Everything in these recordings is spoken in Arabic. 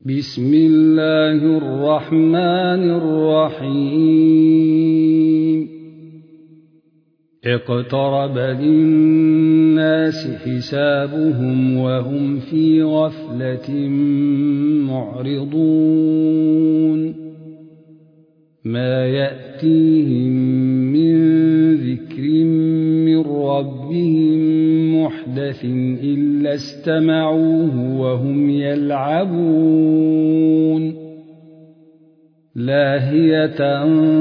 بسم الله الرحمن الرحيم اقترب للناس حسابهم وهم في غفلة معرضون ما يأتيهم من ذكر من ربهم محدث إلا استمعوه وهم يلعبون لاهية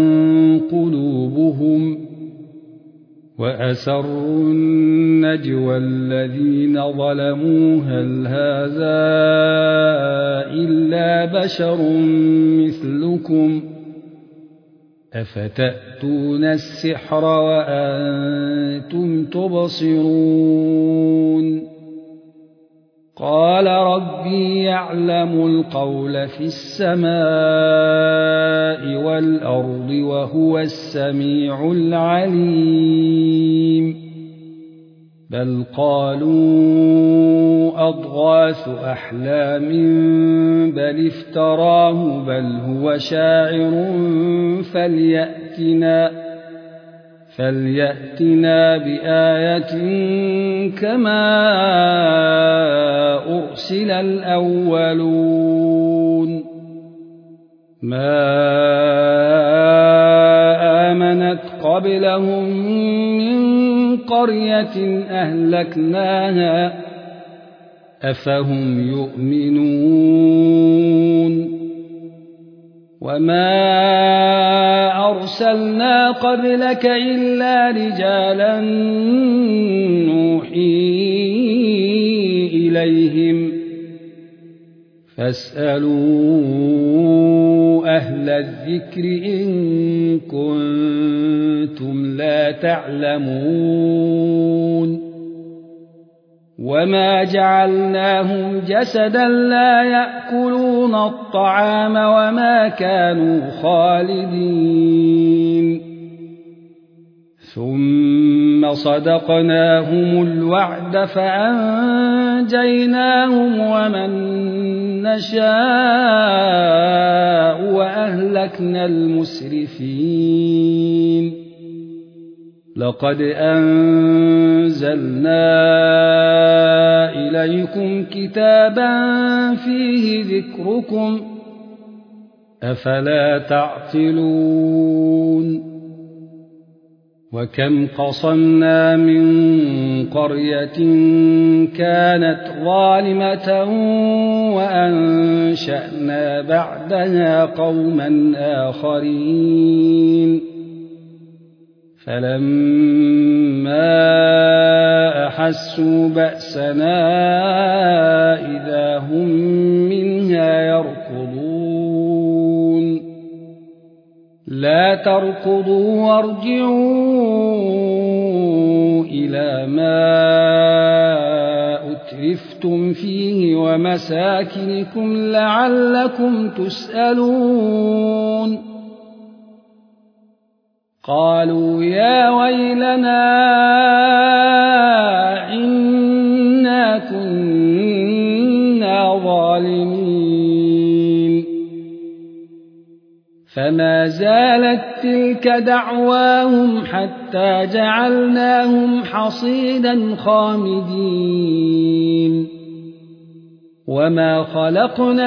قلوبهم وأسروا النجوى الذين ظلموا هل هذا إلا بشر مثلكم أفتأتون السحر وأنتم تبصرون قال ربي يعلم القول في السماء والأرض وهو السميع العليم بل قالوا أضغاث أحلام بل افتراه بل هو شاعر فليأتنا بآية كما أرسل الأولون ما آمنت قبلهم من قرية أهلكناها أفهم يؤمنون وما أرسلنا قبلك إلا رجالا نوحي إليهم فاسألوا أهل الذكر إن كنتم لا تعلمون وما جعلناهم جسدا لا يأكلون الطعام وما كانوا خالدين ثم صدقناهم الوعد فأنجيناهم ومن نشاء وأهلكنا المسرفين لقد أنزلنا إليكم كتابا فيه ذكركم أفلا تعقلون وكم قصمنا من قرية كانت ظالمة وأنشأنا بعدها قوما آخرين فلما أحسوا بأسنا إذا هم منها يركضون لا تركضوا وارجعوا إلى ما أترفتم فيه ومساكنكم لعلكم تسألون قالوا يا ويلنا إنا كنا ظالمين فما زالت تلك دعواهم حتى جعلناهم حصيدا خامدين وما خلقنا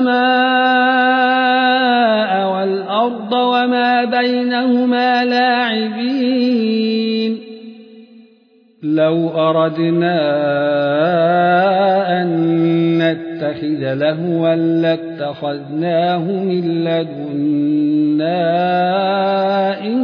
السماء والأرض وما بينهما لاعبين لو أردنا أن نتخذ لهوا لاتخذناه من لدنا إن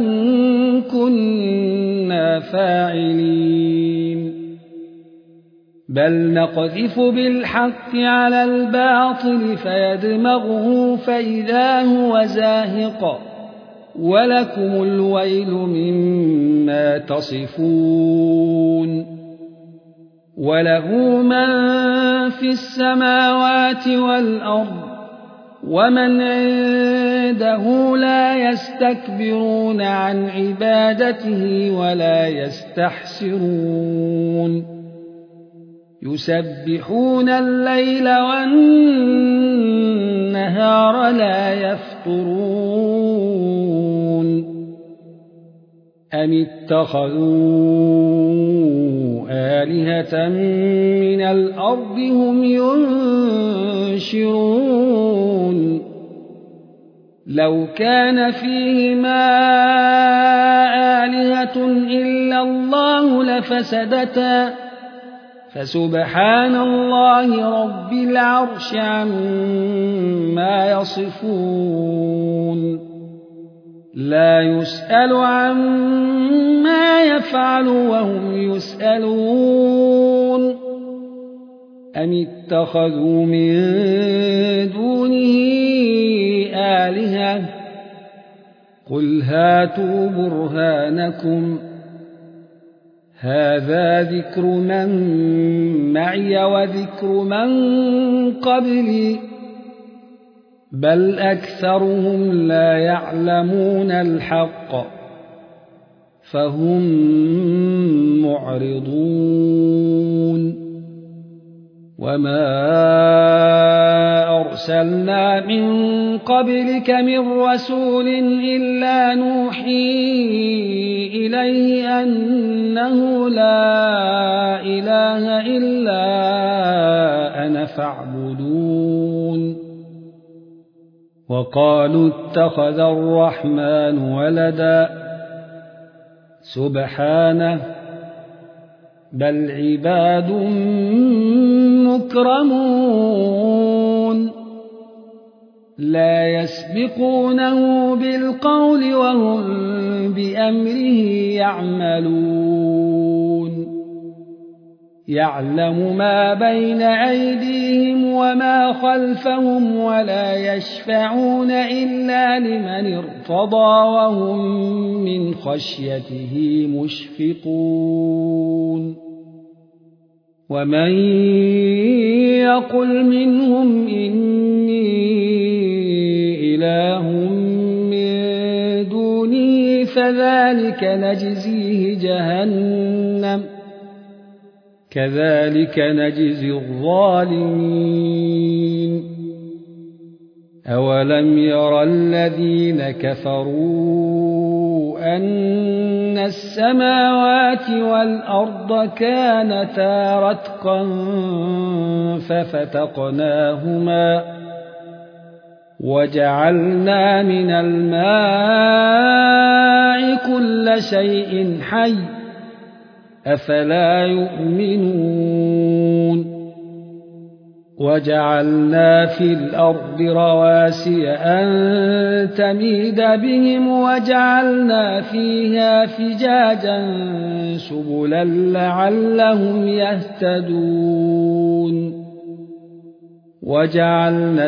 كنا فاعلين بل نقذف بالحق على الباطل فيدمغه فإذا هو زاهق ولكم الويل مما تصفون وله من في السماوات والأرض ومن عنده لا يستكبرون عن عبادته ولا يستحسرون يسبحون الليل والنهار والنهار لا يفطرون أم اتخذوا آلهة من الأرض هم ينشرون لو كان فيهما آلهة إلا الله لفسدتا فسبحان الله رب العرش عما يصفون لا يسأل عما يفعل وهم يسألون أم اتخذوا من دونه آلهة قل هاتوا برهانكم هذا ذكر من معي وذكر من قبلي بل أكثرهم لا يعلمون الحق فهم معرضون وما أرسلنا من قبلك من رسول إلا نوحي إليه أنه لا إله إلا أنا فاعبدون وقالوا اتخذ الرحمن ولدا سبحانه بل عباد مكرمون لا يسبقونه بالقول وهم بأمره يعملون يعلم ما بين أيديهم وما خلفهم ولا يشفعون إلا لمن ارتضى وهم من خشيته مشفقون ومن يقل منهم إني إله من دونه فذلك نجزيه جهنم كذلك نجزي الظالمين أولم ير الذين كفروا أن السماوات والأرض كانتا رتقا ففتقناهما وجعلنا من الماء كل شيء حي أفلا يؤمنون وجعلنا في الأرض رواسي أن تميد بهم وجعلنا فيها فجاجا سبلا لعلهم يهتدون وجعلنا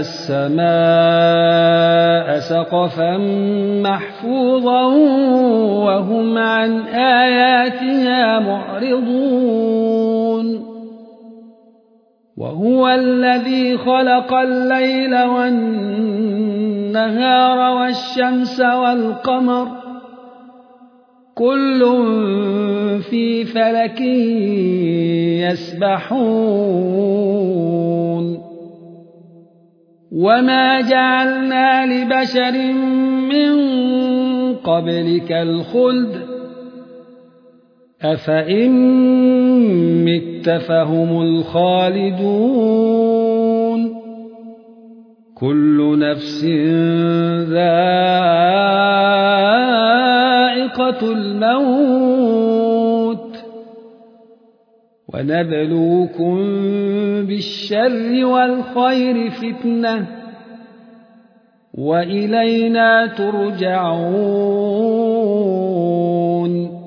السماء سقفا محفوظا وهم عن آياتها معرضون وهو الذي خلق الليل والنهار والشمس والقمر كل في فلك يسبحون وما جعلنا لبشر من قبلك الخلد أفإن مت فهم الخالدون كل نفس ذائقة الموت ونبلوكم بالشر والخير فتنة وإلينا ترجعون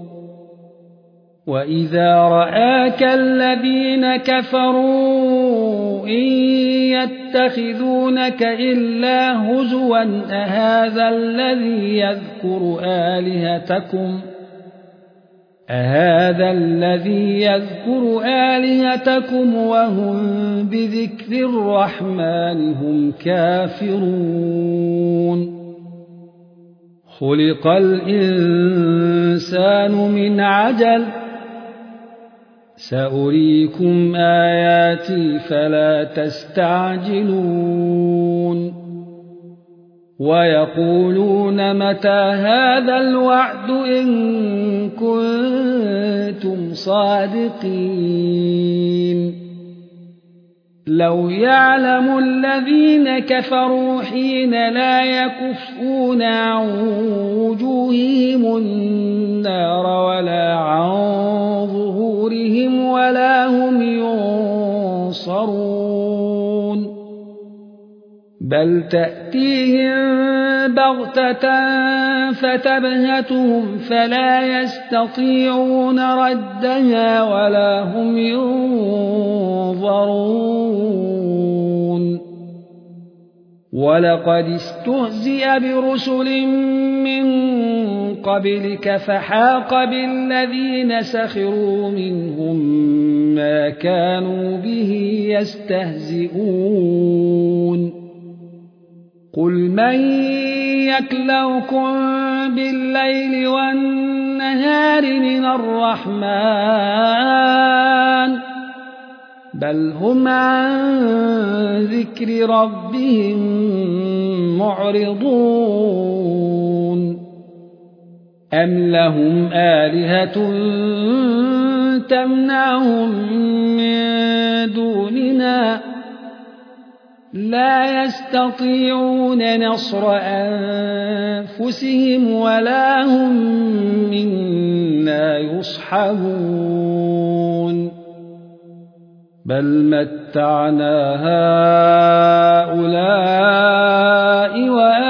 وإذا رآك الذين كفروا إن يتخذونك إلا هزوا أهذا الذي يذكر آلهتكم وهم بذكر الرحمن هم كافرون خلق الإنسان من عجل سأريكم آياتي فلا تستعجلون ويقولون متى هذا الوعد إن كنتم صادقين لو يعلم الذين كفروا حين لا يكفون عن وجوههم النار ولا عن ظهورهم ولا هم ينصرون بل تأتيهم بغتة فتبهتهم فلا يستطيعون ردها ولا هم ينظرون ولقد استهزئ برسل من قبلك فحاق بالذين سخروا منهم ما كانوا به يستهزئون قل من يكلؤكم بالليل والنهار من الرحمن بل هم عن ذكر ربهم معرضون أم لهم آلهة تمنعهم من دوننا لا يستطيعون نصر أنفسهم ولا هم منا يصحبون بل متعنا هؤلاء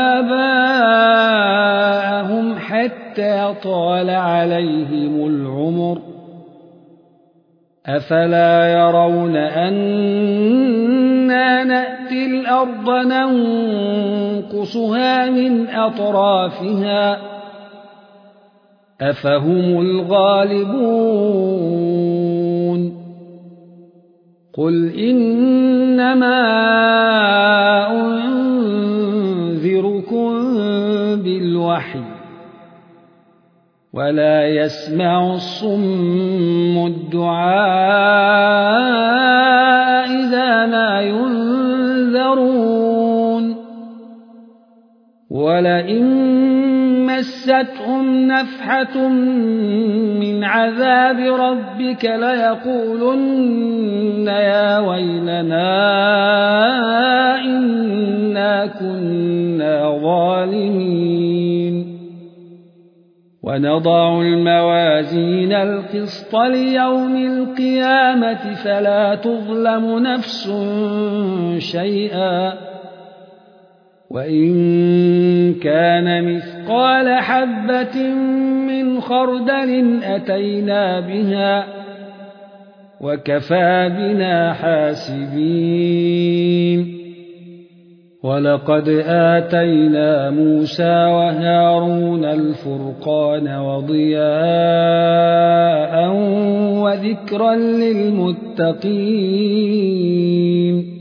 وآباءهم حتى طال عليهم العمر أفلا يرون أنا نأتي الأرض ننقصها من أطرافها أفهم الغالبون قل إنما أنذركم بالوحي ولا يسمع الصم الدعاء إذا ما ينذرون ولئن مستهم نفحة من عذاب ربك ليقولن يا ويلنا إنا كنا ظالمين ونضع الموازين القسط ليوم القيامة فلا تظلم نفس شيئا وإن كان مثقال حبة من خردل أتينا بها وكفى بنا حاسبين ولقد آتينا موسى وهارون الفرقان وضياء وذكرا للمتقين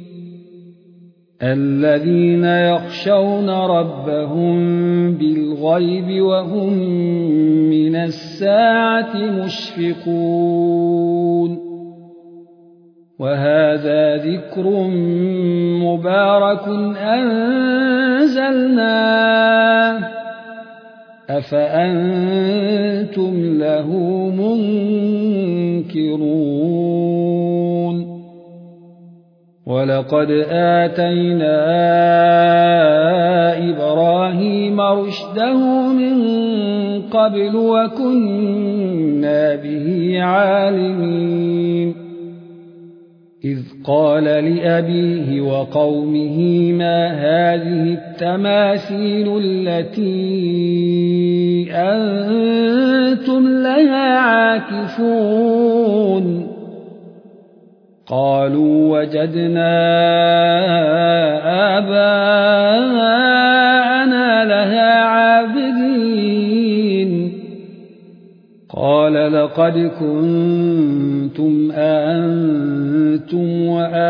الذين يخشون ربهم بالغيب وهم من الساعة مشفقون وهذا ذكر مبارك أنزلناه أفأنتم له منكرون ولقد آتينا إبراهيم رشده من قبل وكنا به عالمين إذ قال لأبيه وقومه ما هذه التماثيل التي أنتم لها عاكفون قالوا وجدنا آباءنا لها عابدين قال لقد كنتم أنتم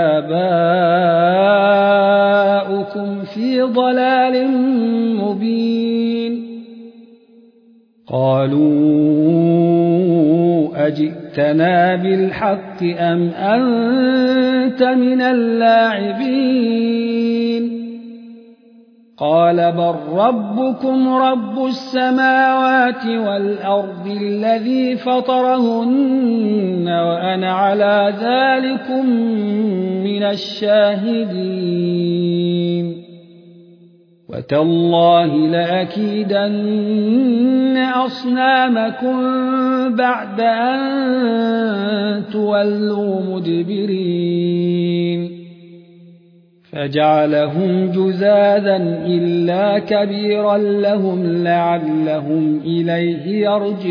وآباؤكم في ضلال مبين قالوا أجئتنا بالحق أم أنت من اللاعبين قال بل ربكم رب السماوات والأرض الذي فطرهن وأنا على ذلكم من الشاهدين وتالله لأكيدن أصنامكم بعد أن تولوا مدبرين فجعلهم جذاذا إلا كبيرا لهم لعلهم إليه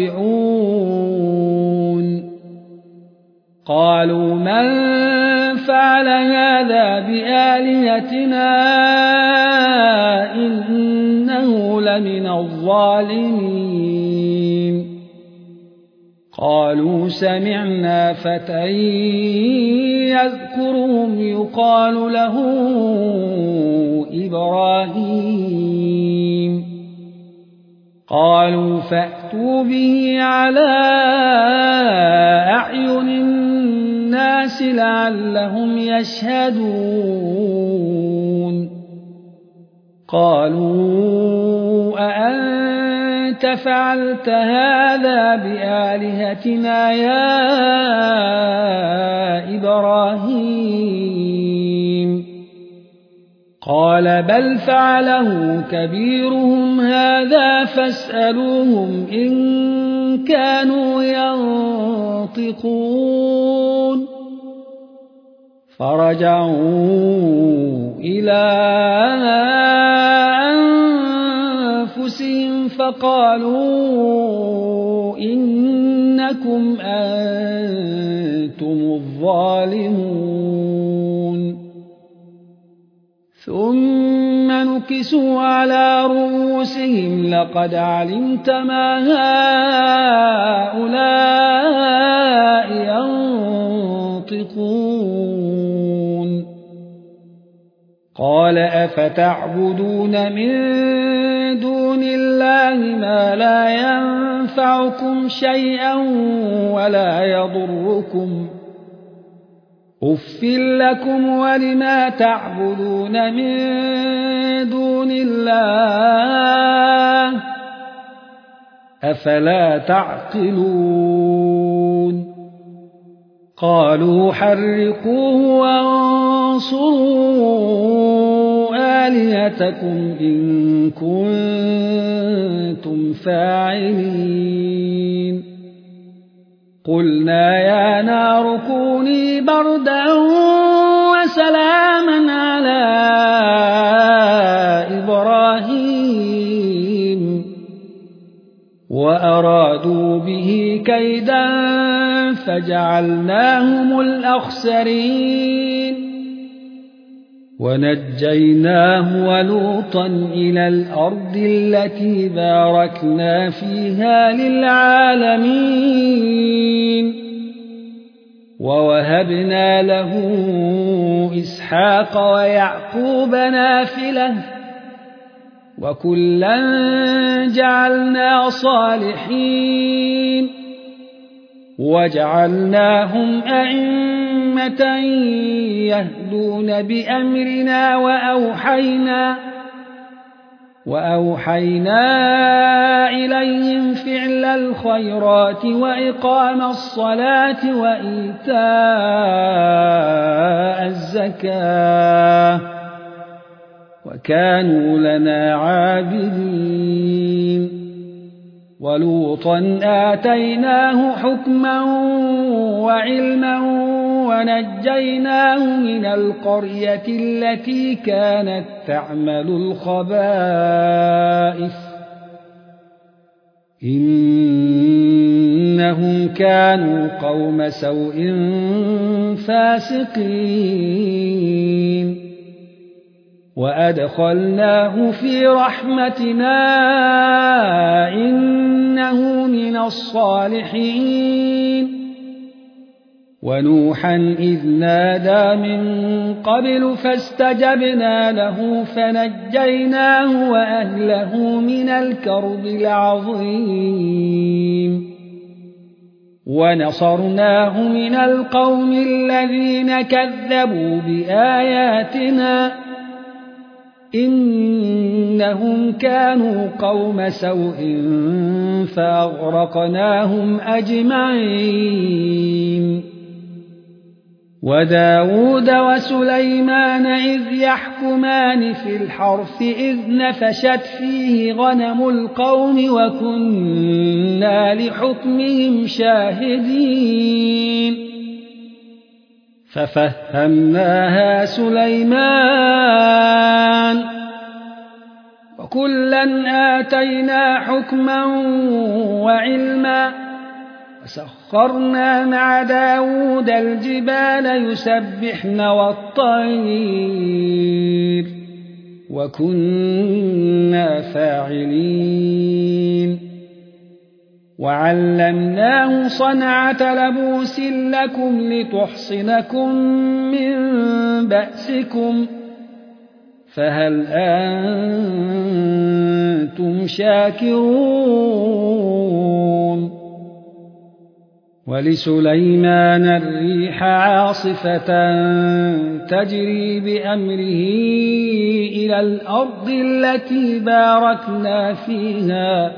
يرجعون قالوا من فعل هذا بآلهتنا إنه لمن الظالمين قالوا سمعنا فتى يذكرهم يقال له إبراهيم قالوا فأتوا به على أعين الناس لعلهم يشهدون قالوا أأنت فعلت هذا بآلهتنا يا إبراهيم قال بل فعله كبيرهم هذا فاسألوهم إن كانوا ينطقون فرجعوا إلى أنفسهم فقالوا إنكم أنتم الظالمون ثم نكسوا على رؤوسهم لقد علمت ما هؤلاء ينطقون قال أفتعبدون من دون الله ما لا ينفعكم شيئا ولا يضركم أف لكم ولما تعبدون من دون الله أفلا تعقلون قالوا حرقوه وانصروا آلهتكم إن كنتم فاعلين قلنا يا نار كوني بردا وسلاما على إبراهيم وأرادوا به كيدا فجعلناهم الأخسرين ونجيناه ولوطا إلى الأرض التي باركنا فيها للعالمين ووهبنا له إسحاق ويعقوب نافلة وكلا جعلنا صالحين وجعلناهم أئمة يهدون بأمرنا وأوحينا إليهم فعل الخيرات وإقام الصلاة وإيتاء الزكاة وكانوا لنا عابدين ولوطا آتيناه حكما وعلما ونجيناه من القرية التي كانت تعمل الخبائث إنهم كانوا قوم سوء فاسقين وأدخلناه في رحمتنا إنه من الصالحين ونوحا إذ نادى من قبل فاستجبنا له فنجيناه وأهله من الكرب العظيم ونصرناه من القوم الذين كذبوا بآياتنا إن إنهم كانوا قوم سوء فأغرقناهم أجمعين وداود وسليمان إذ يحكمان في الحرث إذ نفشت فيه غنم القوم وكنا لحكمهم شاهدين ففهمناها سليمان وكلا آتينا حكما وعلما وسخرنا مع داود الجبال يسبحن والطير وكنا فاعلين وعلمناه صنعة لبوس لكم لتحصنكم من بأسكم فهل أنتم شاكرون ولسليمان الريح عاصفة تجري بأمره إلى الأرض التي باركنا فيها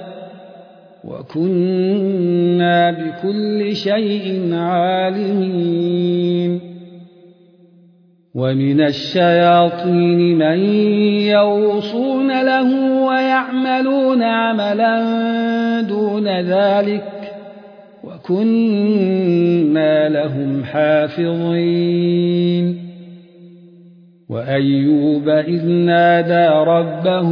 وكنا بكل شيء عالمين ومن الشياطين من يغوصون له ويعملون عملا دون ذلك وكنا لهم حافظين وأيوب إذ نادى ربه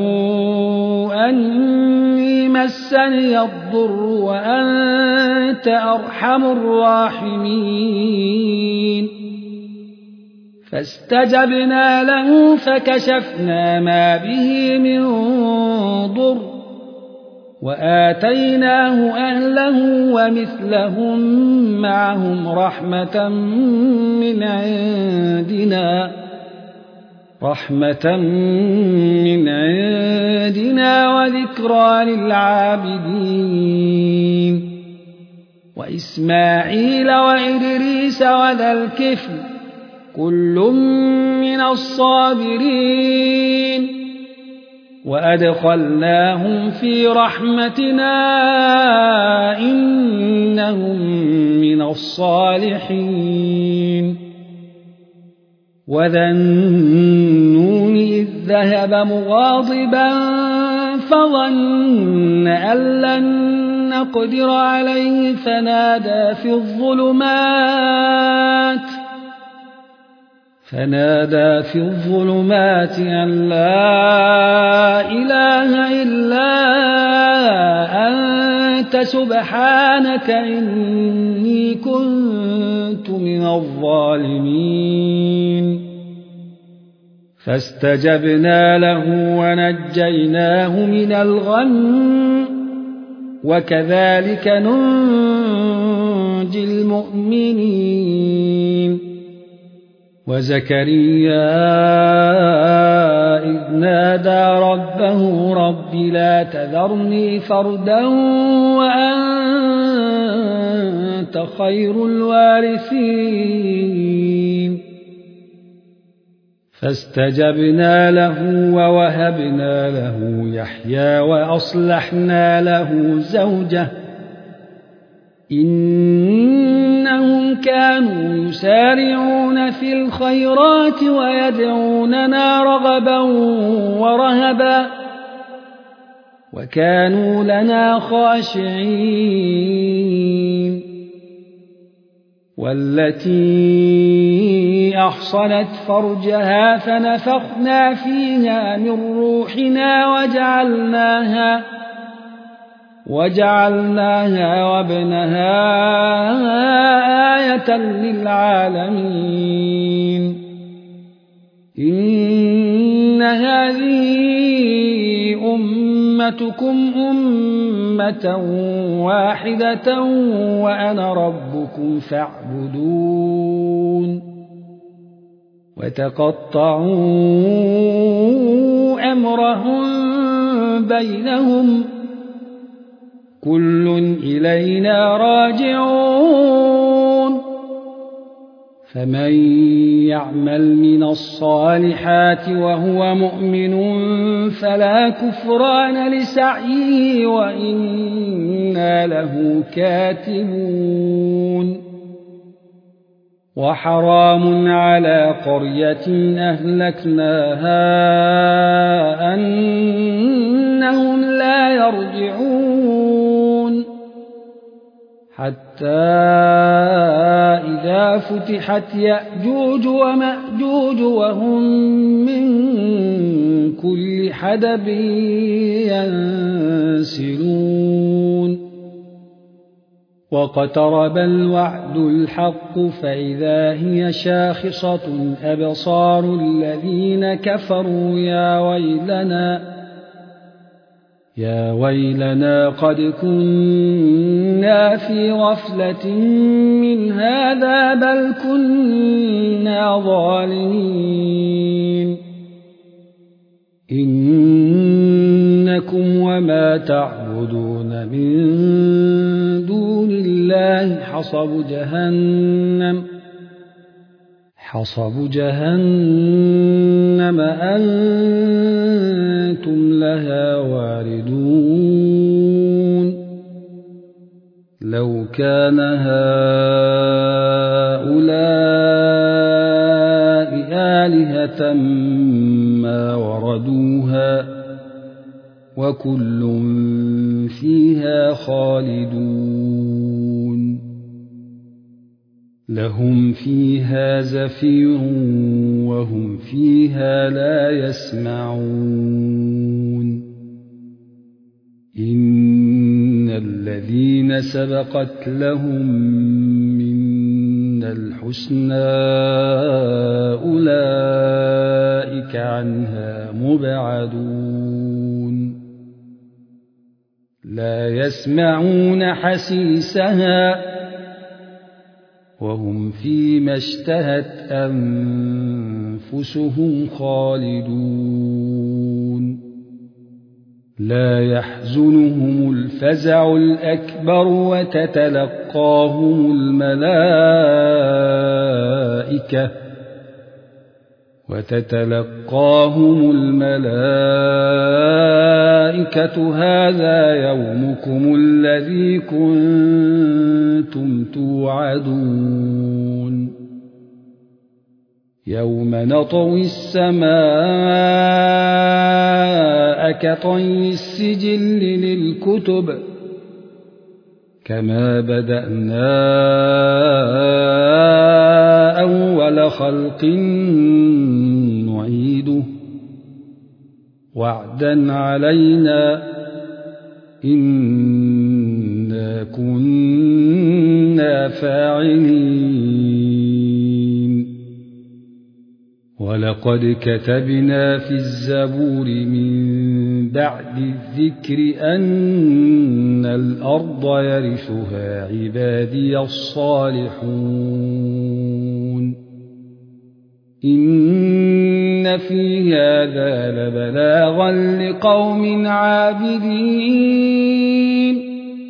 أني مسني الضر وأنت أرحم الراحمين فاستجبنا له فكشفنا ما به من ضر وآتيناه أهله ومثلهم معهم رحمة من عندنا وذكرى للعابدين وإسماعيل وإدريس وذا الكفل كل من الصابرين وأدخلناهم في رحمتنا إنهم من الصالحين وذا النون إذ ذهب مغاضبا فظن أن لن نقدر عليه فنادى في الظلمات أن لا إله إلا أنت سبحانك إني كنت من الظالمين فاستجبنا له ونجيناه من الغم وكذلك ننجي المؤمنين وزكريا إذ نادى ربه رب لا تذرني فردا وأنت خير الوارثين فاستجبنا له ووهبنا له يحيى وأصلحنا له زوجه إنهم كانوا يسارعون في الخيرات ويدعوننا رغبا ورهبا وكانوا لنا خاشعين والتي أحصنت فرجها فنفخنا فيها من روحنا وجعلناها وابنها آية للعالمين إن هذه أمتكم أمة واحدة وأنا ربكم فاعبدون وتقطعوا أمرهم بينهم كل إلينا راجعون فمن يعمل من الصالحات وهو مؤمن فلا كفران لسعيه وإنا له كاتبون وحرام على قرية أهلكناها أنهم لا يرجعون حتى إذا فتحت يأجوج ومأجوج وهم من كل حدب ينسلون واقترب الوعد الحق فإذا هي شاخصة أبصار الذين كفروا يا ويلنا قد كنا في غفلة من هذا بل كنا ظالمين إنكم وما تعبدون من دون الله حصب جهنم أنتم لها واردون لو كان هؤلاء آلهة ما وردوها وكل فيها خالدون لهم فيها زفير وهم فيها لا يسمعون إن الذين سبقت لهم من الحسنى أولئك عنها مبعدون لا يسمعون حسيسها وهم فيما اشتهت أنفسهم خالدون لا يحزنهم الفزع الأكبر وتتلقاهم الملائكة هذا يومكم الذي كنتم توعدون يوم نطوي السماء كطي السجل للكتب كما بدأنا أول خلق نعيده وعدا علينا إنا كنا فاعلين ولقد كتبنا في الزبور من بعد الذكر أن الأرض يرثها عبادي الصالحون إن في هذا لبلاغا لقوم عابدين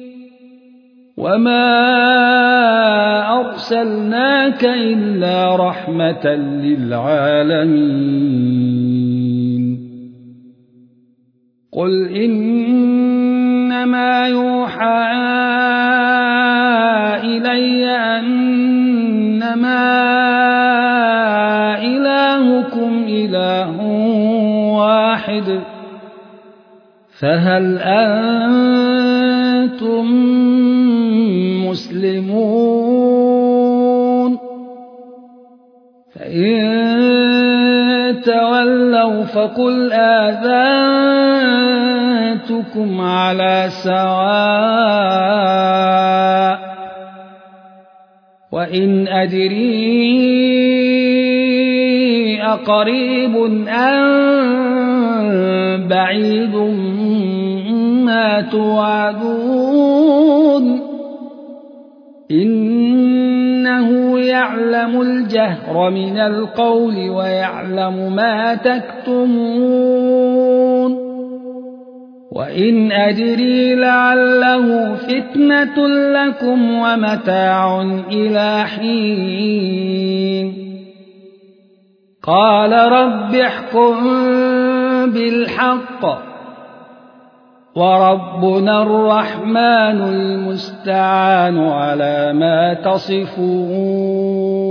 وما أرسلناك إلا رحمة للعالمين قل إنما يوحى إلي أنما إلهكم إله واحد فهل أنتم مسلمون فإن تولوا فقل آذنتكم على سواء وإن أدري أقريب أم بعيد ما توعدون إنه يعلم الجهر من القول ويعلم ما تكتمون وإن أدري لعله فتنة لكم ومتاع إلى حين قال رب احكم بالحق وربنا الرحمن المستعان على ما تصفون